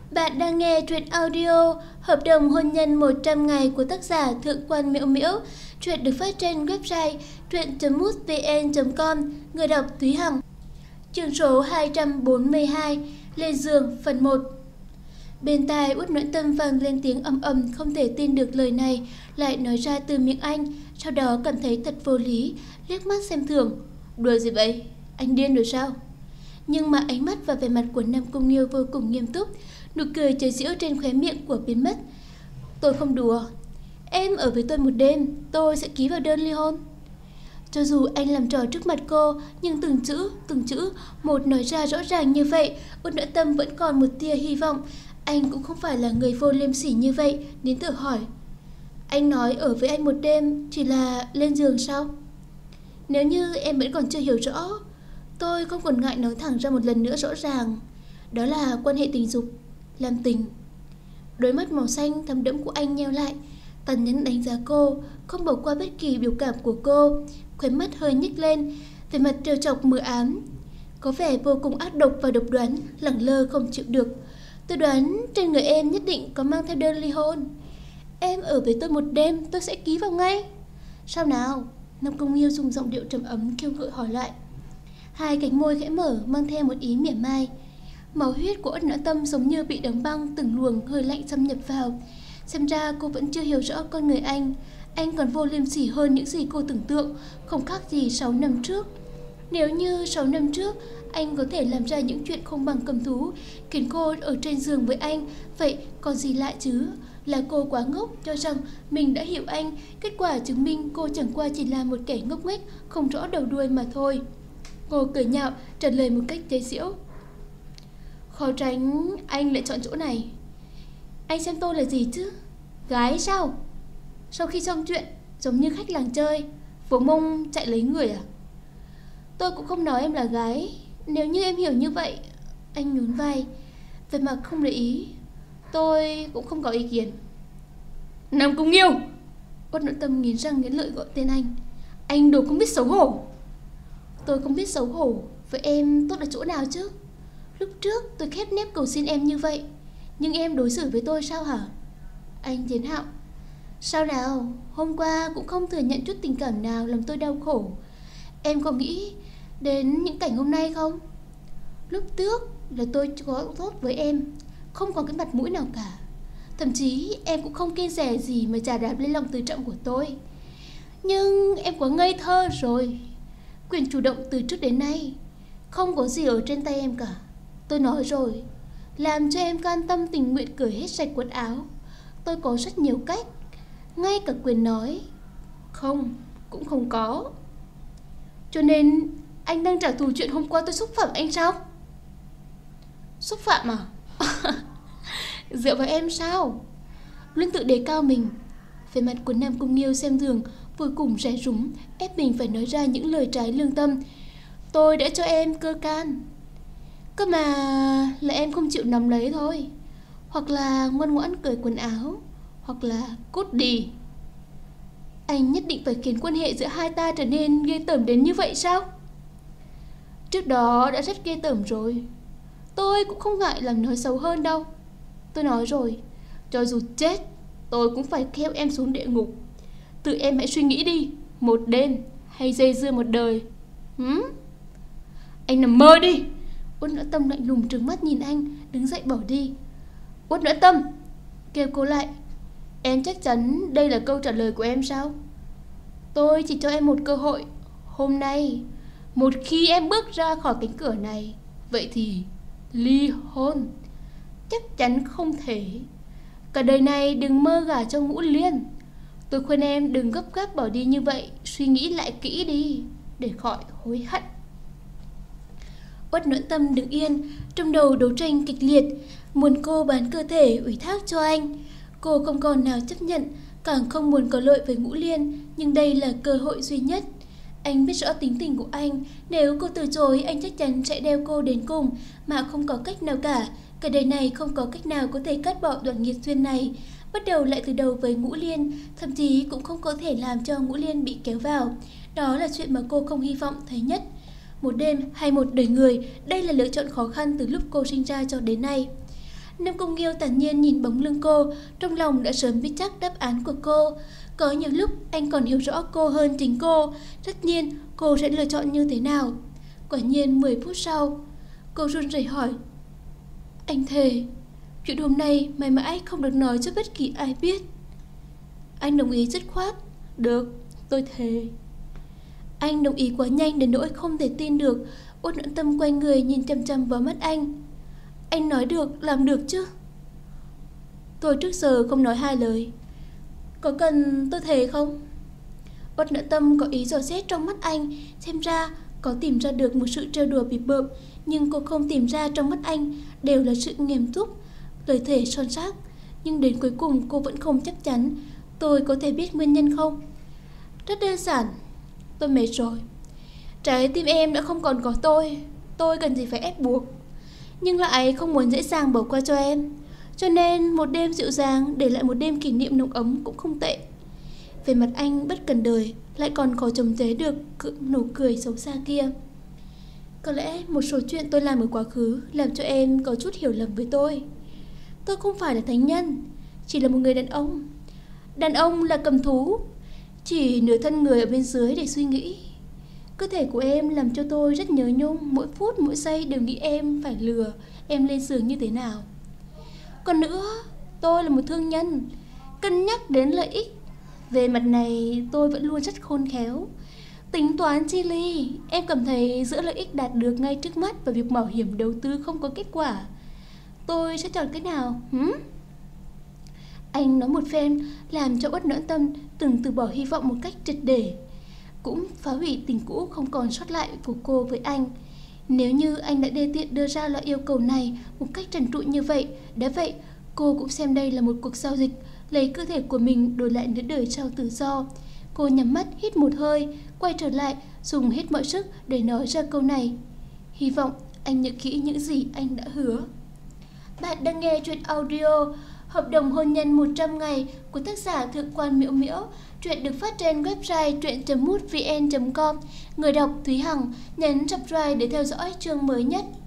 Bạn đang nghe truyện audio Hợp đồng hôn nhân 100 ngày của tác giả Thượng quan Miễu Miễu. Truyện được phát trên website truyện.mútvn.com. Người đọc Thúy Hằng. Chương số 242, Lên giường phần 1. Bên tai Uất Noãn Tâm vang lên tiếng ầm ầm, không thể tin được lời này lại nói ra từ miệng anh. Sau đó cảm thấy thật vô lý, liếc mắt xem thường. Đùa gì vậy? Anh điên rồi sao? Nhưng mà ánh mắt và vẻ mặt của Nam Cung Nghiêu vô cùng nghiêm túc, nụ cười chế giễu trên khóe miệng của biến mất. Tôi không đùa. Em ở với tôi một đêm, tôi sẽ ký vào đơn ly hôn. Cho dù anh làm trò trước mặt cô, nhưng từng chữ một nói ra rõ ràng như vậy, Uất Noãn Tâm vẫn còn một tia hy vọng. Anh cũng không phải là người vô liêm sỉ như vậy, nín thở hỏi. Anh nói ở với anh một đêm chỉ là lên giường sao? Nếu như em vẫn còn chưa hiểu rõ, tôi không còn ngại nói thẳng ra một lần nữa rõ ràng. Đó là quan hệ tình dục, làm tình. Đôi mắt màu xanh thâm đẫm của anh nheo lại, tàn nhẫn đánh giá cô, không bỏ qua bất kỳ biểu cảm của cô. Khóe mắt hơi nhếch lên, vẻ mặt trêu chọc mờ ám, có vẻ vô cùng ác độc và độc đoán, lẳng lơ không chịu được. Tôi đoán trên người em nhất định có mang theo đơn ly hôn. Em ở với tôi một đêm, tôi sẽ ký vào ngay. Sao nào? Nam Cung Nghiêu dùng giọng điệu trầm ấm kêu gợi hỏi lại. Hai cánh môi khẽ mở, mang theo một ý mỉa mai. Máu huyết của Uất Noãn Tâm giống như bị đóng băng, từng luồng hơi lạnh xâm nhập vào. Xem ra cô vẫn chưa hiểu rõ con người anh. Anh còn vô liêm sỉ hơn những gì cô tưởng tượng, không khác gì 6 năm trước. Nếu như 6 năm trước anh có thể làm ra những chuyện không bằng cầm thú, khiến cô ở trên giường với anh, vậy còn gì lạ chứ? Là cô quá ngốc cho rằng mình đã hiểu anh, kết quả chứng minh cô chẳng qua chỉ là một kẻ ngốc nghếch, không rõ đầu đuôi mà thôi. Cô cười nhạo, trả lời một cách chế giễu. Khó tránh anh lại chọn chỗ này. Anh xem tôi là gì chứ? Gái sao? Sau khi xong chuyện, giống như khách làng chơi, vỗ mông chạy lấy người à? Tôi cũng không nói em là gái. Nếu như em hiểu như vậy. Anh nhún vai, về mặt không để ý. Tôi cũng không có ý kiến. Nam Cung Nghiêu! Uất Noãn Tâm nghiến răng nghiến lợi gọi tên anh. Anh đồ không biết xấu hổ. Tôi không biết xấu hổ với em tốt ở chỗ nào chứ? Lúc trước tôi khép nép cầu xin em như vậy, nhưng em đối xử với tôi sao hả? Anh Tiến Hạo. Sao nào? Hôm qua cũng không thừa nhận chút tình cảm nào làm tôi đau khổ. Em có nghĩ đến những cảnh hôm nay không? Lúc trước là tôi có tốt với em, không có cái mặt mũi nào cả. Thậm chí em cũng không kiêng dè gì mà chà đạp lên lòng tự trọng của tôi. Nhưng em quá ngây thơ rồi. Quyền chủ động từ trước đến nay không có gì ở trên tay em cả. Tôi nói rồi, làm cho em can tâm tình nguyện cởi hết sạch quần áo. Tôi có rất nhiều cách, ngay cả quyền nói không cũng không có. Cho nên anh đang trả thù chuyện hôm qua tôi xúc phạm anh sao? Xúc phạm à? Dựa vào em sao? Luôn tự đề cao mình. Về mặt của Nam Cung Nghiêu xem thường, vô cùng rẻ rúng, ép mình phải nói ra những lời trái lương tâm. Tôi đã cho em cơ can, cơ mà là em không chịu nắm lấy thôi. Hoặc là ngoan ngoãn cởi quần áo, hoặc là cút đi. Anh nhất định phải khiến quan hệ giữa hai ta trở nên ghê tởm đến như vậy sao? Trước đó đã rất ghê tởm rồi. Tôi cũng không ngại làm nói xấu hơn đâu. Tôi nói rồi, cho dù chết tôi cũng phải kéo em xuống địa ngục. Tự em hãy suy nghĩ đi, một đêm hay dây dưa một đời. Anh nằm mơ đi. Uất Noãn Tâm lạnh lùng trừng mắt nhìn anh, đứng dậy bỏ đi. Uất Noãn Tâm, kêu cô lại. Em chắc chắn đây là câu trả lời của em sao? Tôi chỉ cho em một cơ hội. Hôm nay, một khi em bước ra khỏi cánh cửa này, vậy thì ly hôn. Chắc chắn không thể. Cả đời này đừng mơ gả cho Ngũ Liên. Tôi khuyên em đừng gấp gáp bỏ đi như vậy. Suy nghĩ lại kỹ đi, để khỏi hối hận. Uất Noãn Tâm đứng yên, trong đầu đấu tranh kịch liệt, muốn cô bán cơ thể ủy thác cho anh. Cô không còn nào chấp nhận, càng không muốn có lợi với Ngũ Liên, nhưng đây là cơ hội duy nhất. Anh biết rõ tính tình của anh, nếu cô từ chối anh chắc chắn sẽ đeo cô đến cùng, mà không có cách nào cả. Cả đời này không có cách nào có thể cắt bỏ đoạn nghiệt duyên này. Bắt đầu lại từ đầu với Ngũ Liên, thậm chí cũng không có thể làm cho Ngũ Liên bị kéo vào. Đó là chuyện mà cô không hy vọng thấy nhất. Một đêm hay một đời người, đây là lựa chọn khó khăn từ lúc cô sinh ra cho đến nay. Nam Cung Nghiêu thản nhiên nhìn bóng lưng cô, trong lòng đã sớm biết chắc đáp án của cô. Có nhiều lúc anh còn hiểu rõ cô hơn chính cô, tất nhiên cô sẽ lựa chọn như thế nào. Quả nhiên 10 phút sau, cô run rẩy hỏi: Anh thề, chuyện hôm nay mãi mãi không được nói cho bất kỳ ai biết. Anh đồng ý dứt khoát: Được, tôi thề. Anh đồng ý quá nhanh đến nỗi không thể tin được. Uất Noãn Tâm quay người nhìn chằm chằm vào mắt anh. Anh nói được, làm được chứ? Tôi trước giờ không nói hai lời. Có cần tôi thề không? Uất Noãn Tâm có ý dò xét trong mắt anh, xem ra có tìm ra được một sự trêu đùa bịp bợm, nhưng cô không tìm ra trong mắt anh đều là sự nghiêm túc, lời thề son xác. Nhưng đến cuối cùng cô vẫn không chắc chắn. Tôi có thể biết nguyên nhân không? Rất đơn giản, tôi mệt rồi. Trái tim em đã không còn có tôi cần gì phải ép buộc, nhưng lại không muốn dễ dàng bỏ qua cho em. Cho nên một đêm dịu dàng để lại một đêm kỷ niệm nồng ấm cũng không tệ. Về mặt anh bất cần đời, lại còn khó chống chế được nụ cười xấu xa kia. Có lẽ một số chuyện tôi làm ở quá khứ làm cho em có chút hiểu lầm với tôi. Tôi không phải là thánh nhân, chỉ là một người đàn ông. Đàn ông là cầm thú, chỉ nửa thân người ở bên dưới để suy nghĩ. Cơ thể của em làm cho tôi rất nhớ nhung, mỗi phút mỗi giây đều nghĩ em phải lừa em lên giường như thế nào. Còn nữa, tôi là một thương nhân, cân nhắc đến lợi ích. Về mặt này tôi vẫn luôn rất khôn khéo. Tính toán chi ly, em cảm thấy giữa lợi ích đạt được ngay trước mắt và việc mạo hiểm đầu tư không có kết quả, tôi sẽ chọn cái nào? Anh nói một phen làm cho Uất Noãn Tâm từng từ bỏ hy vọng một cách triệt để, cũng phá hủy tình cũ không còn sót lại của cô với anh. Nếu như anh đã đê tiện đưa ra loại yêu cầu này một cách trần trụi như vậy, đã vậy cô cũng xem đây là một cuộc giao dịch, lấy cơ thể của mình đổi lại nửa đời sau tự do. Cô nhắm mắt hít một hơi, quay trở lại, dùng hết mọi sức để nói ra câu này. Hy vọng anh nhớ kỹ những gì anh đã hứa. Bạn đang nghe truyện audio Hợp đồng hôn nhân 100 ngày của tác giả Thượng quan Miễu Miễu. Truyện được phát trên website truyện.mútvn.com. Người đọc Thúy Hằng. Nhấn subscribe để theo dõi chương mới nhất.